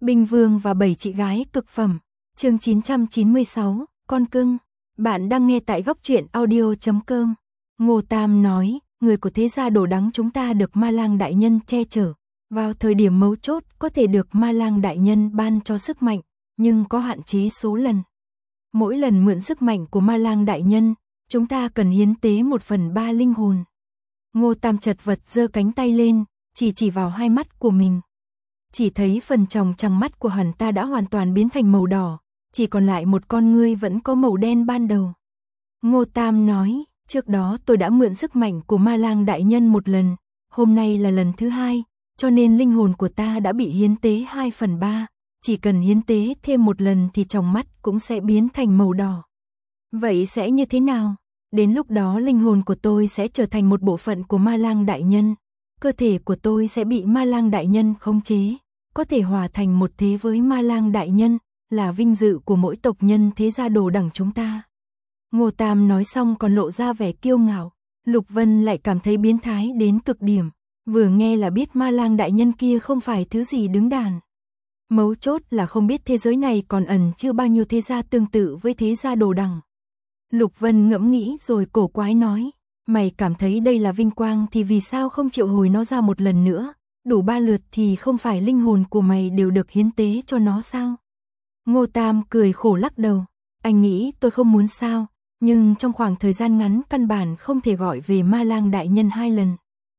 Binh Vương và 7 chị gái cực phẩm. Chương 996, con cưng. Bạn đang nghe tại góc truyện audio.com. Ngô Tam nói, người của thế gia Đồ Đắng chúng ta được Ma Lang đại nhân che chở. Vào thời điểm mấu chốt có thể được Ma Lang đại nhân ban cho sức mạnh, nhưng có hạn chế số lần. Mỗi lần mượn sức mạnh của Ma Lang đại nhân, chúng ta cần hiến tế 1/3 linh hồn. Ngô Tam chật vật giơ cánh tay lên, chỉ vào hai mắt của mình. Chỉ thấy phần tròng trắng mắt của hắn ta đã hoàn toàn biến thành màu đỏ, chỉ còn lại một con ngươi vẫn có màu đen ban đầu. Ngô Tam nói, trước đó tôi đã mượn sức mạnh của Ma Lang đại nhân một lần, hôm nay là lần thứ hai, cho nên linh hồn của ta đã bị hiến tế 2/3, chỉ cần hiến tế thêm một lần thì tròng mắt cũng sẽ biến thành màu đỏ. Vậy sẽ như thế nào? Đến lúc đó linh hồn của tôi sẽ trở thành một bộ phận của Ma Lang đại nhân, cơ thể của tôi sẽ bị Ma Lang đại nhân khống chế, có thể hòa thành một thế với Ma Lang đại nhân, là vinh dự của mỗi tộc nhân thế gia Đồ Đẳng chúng ta. Ngô Tam nói xong còn lộ ra vẻ kiêu ngạo, Lục Vân lại cảm thấy biến thái đến cực điểm, vừa nghe là biết Ma Lang đại nhân kia không phải thứ gì đứng đàn. Mấu chốt là không biết thế giới này còn ẩn chứa bao nhiêu thế gia tương tự với thế gia Đồ Đẳng. Lục Vân ngẫm nghĩ rồi cổ quái nói, mày cảm thấy đây là vinh quang thì vì sao không triệu hồi nó ra một lần nữa, đủ 3 lượt thì không phải linh hồn của mày đều được hiến tế cho nó sao? Ngô Tam cười khổ lắc đầu, anh nghĩ tôi không muốn sao, nhưng trong khoảng thời gian ngắn căn bản không thể gọi về Ma Lang đại nhân 2 lần.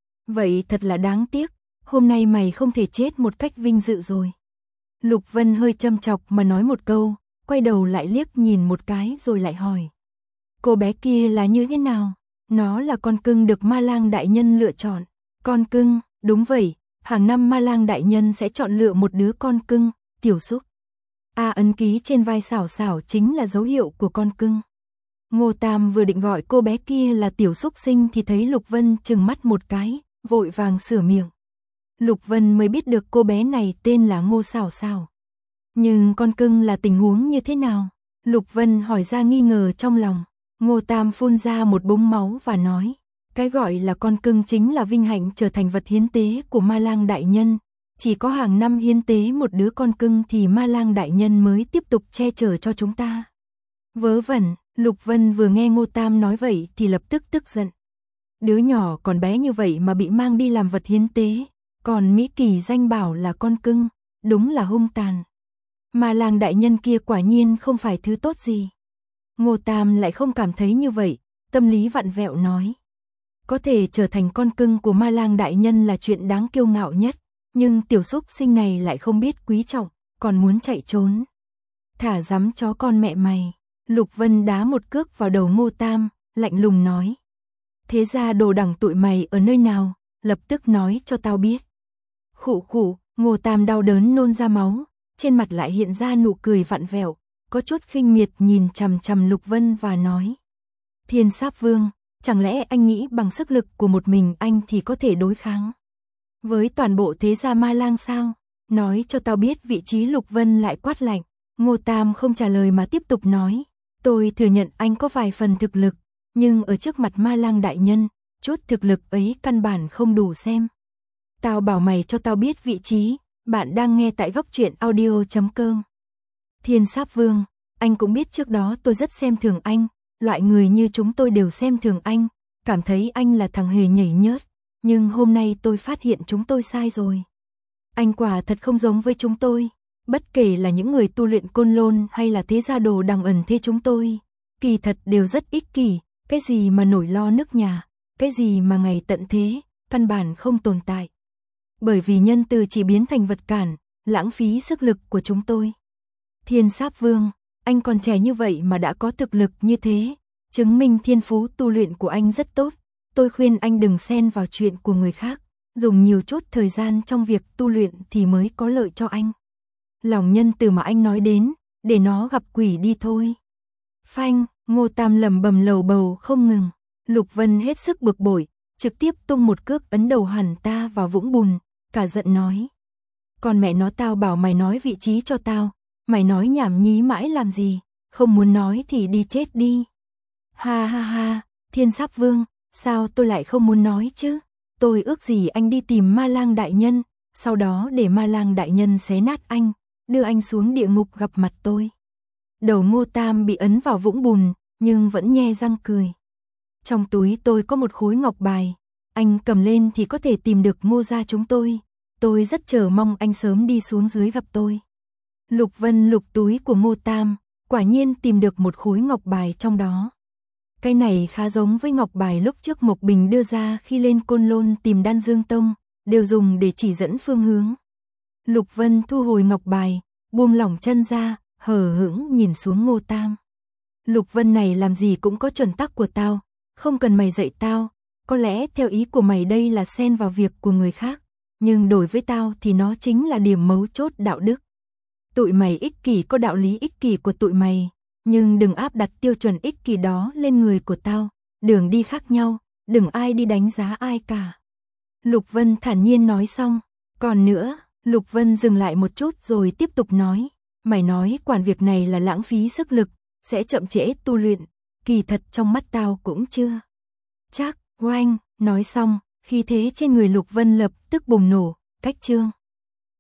Vậy thật là đáng tiếc, hôm nay mày không thể chết một cách vinh dự rồi. Lục Vân hơi châm chọc mà nói một câu, quay đầu lại liếc nhìn một cái rồi lại hỏi. Cô bé kia là như thế nào? Nó là con cưng được Ma Lang đại nhân lựa chọn. Con cưng, đúng vậy, hàng năm Ma Lang đại nhân sẽ chọn lựa một đứa con cưng, tiểu xúc. Ấn ký trên vai Xảo Xảo chính là dấu hiệu của con cưng. Ngô Tam vừa định gọi cô bé kia là tiểu xúc sinh thì thấy Lục Vân trừng mắt một cái, vội vàng sửa miệng. Lục Vân mới biết được cô bé này tên là Ngô Xảo Xảo. Nhưng con cưng là tình huống như thế nào? Lục Vân hỏi ra nghi ngờ trong lòng. Ngô Tam phun ra một búng máu và nói, cái gọi là con cưng chính là vinh hạnh trở thành vật hiến tế của Ma Lang đại nhân, chỉ có hàng năm hiến tế một đứa con cưng thì Ma Lang đại nhân mới tiếp tục che chở cho chúng ta. Vớ vẩn, Lục Vân vừa nghe Ngô Tam nói vậy thì lập tức tức giận. Đứa nhỏ còn bé như vậy mà bị mang đi làm vật hiến tế, còn Mỹ Kỳ danh bảo là con cưng, đúng là hung tàn. Ma Lang đại nhân kia quả nhiên không phải thứ tốt gì. Ngô Tam lại không cảm thấy như vậy, tâm lý vặn vẹo nói. Có thể trở thành con cưng của Ma Lang đại nhân là chuyện đáng kiêu ngạo nhất, nhưng tiểu xúc sinh này lại không biết quý trọng, còn muốn chạy trốn. Thả dám chó con mẹ mày. Lục Vân đá một cước vào đầu Ngô Tam, lạnh lùng nói. Thế ra Đồ Đẳng tụi mày ở nơi nào, lập tức nói cho tao biết. Khụ khụ, Ngô Tam đau đớn nôn ra máu, trên mặt lại hiện ra nụ cười vặn vẹo, có chút khinh miệt nhìn chằm chằm Lục Vân và nói. Thiên Sáp Vương, chẳng lẽ anh nghĩ bằng sức lực của một mình anh thì có thể đối kháng với toàn bộ thế gia Ma Lang sao? Nói cho tao biết vị trí. Lục Vân lại quát lạnh. Ngô Tam không trả lời mà tiếp tục nói. Tôi thừa nhận anh có vài phần thực lực, nhưng ở trước mặt Ma Lang đại nhân, chút thực lực ấy căn bản không đủ xem. Tao bảo mày cho tao biết vị trí. Bạn đang nghe tại góc truyện audio.com. Thiên Sáp Vương, anh cũng biết trước đó tôi rất xem thường anh, loại người như chúng tôi đều xem thường anh, cảm thấy anh là thằng hề nhảy nhớt, nhưng hôm nay tôi phát hiện chúng tôi sai rồi. Anh quả thật không giống với chúng tôi, bất kể là những người tu luyện Côn Lôn hay là thế gia Đồ Đằng ẩn thế chúng tôi, kỳ thật đều rất ích kỷ, cái gì mà nổi lo nước nhà, cái gì mà ngày tận thế, căn bản không tồn tại. Bởi vì nhân từ chỉ biến thành vật cản, lãng phí sức lực của chúng tôi. Thiên Sáp Vương, anh còn trẻ như vậy mà đã có thực lực như thế, chứng minh thiên phú tu luyện của anh rất tốt. Tôi khuyên anh đừng xen vào chuyện của người khác, dùng nhiều chút thời gian trong việc tu luyện thì mới có lợi cho anh. Lòng nhân từ mà anh nói đến, để nó gặp quỷ đi thôi. Phanh, Ngô Tam lẩm bẩm lầu bầu không ngừng. Lục Vân hết sức bực bội, trực tiếp tung một cước ấn đầu hắn ta vào vũng bùn, cả giận nói. Còn mẹ nó, tao bảo mày nói vị trí cho tao, mày nói nhảm nhí mãi làm gì, không muốn nói thì đi chết đi. Ha ha ha, Thiên Sáp Vương, sao tôi lại không muốn nói chứ, tôi ước gì anh đi tìm Ma Lang đại nhân, sau đó để Ma Lang đại nhân xé nát anh, đưa anh xuống địa ngục gặp mặt tôi. Đầu Ngô Tam bị ấn vào vũng bùn, nhưng vẫn nhe răng cười. Trong túi tôi có một khối ngọc bài, anh cầm lên thì có thể tìm được Ngô gia chúng tôi rất chờ mong anh sớm đi xuống dưới gặp tôi. Lục Vân lục túi của Ngô Tam, quả nhiên tìm được một khối ngọc bài trong đó. Cái này khá giống với ngọc bài lúc trước Mộc Bình đưa ra khi lên Côn Lôn tìm Đan Dương Tông, đều dùng để chỉ dẫn phương hướng. Lục Vân thu hồi ngọc bài, buông lỏng chân ra, hờ hững nhìn xuống Ngô Tam. Lục Vân này làm gì cũng có chuẩn tắc của tao, không cần mày dạy tao, có lẽ theo ý của mày đây là xen vào việc của người khác, nhưng đối với tao thì nó chính là điểm mấu chốt đạo đức. Tụi mày ích kỷ có đạo lý ích kỷ của tụi mày, nhưng đừng áp đặt tiêu chuẩn ích kỷ đó lên người của tao, đường đi khác nhau, đừng ai đi đánh giá ai cả. Lục Vân thản nhiên nói xong, còn nữa, Lục Vân dừng lại một chút rồi tiếp tục nói, mày nói quản việc này là lãng phí sức lực, sẽ chậm trễ tu luyện, kỳ thật trong mắt tao cũng chưa chắc. Oanh, nói xong, khí thế trên người Lục Vân lập tức bùng nổ, cách chương.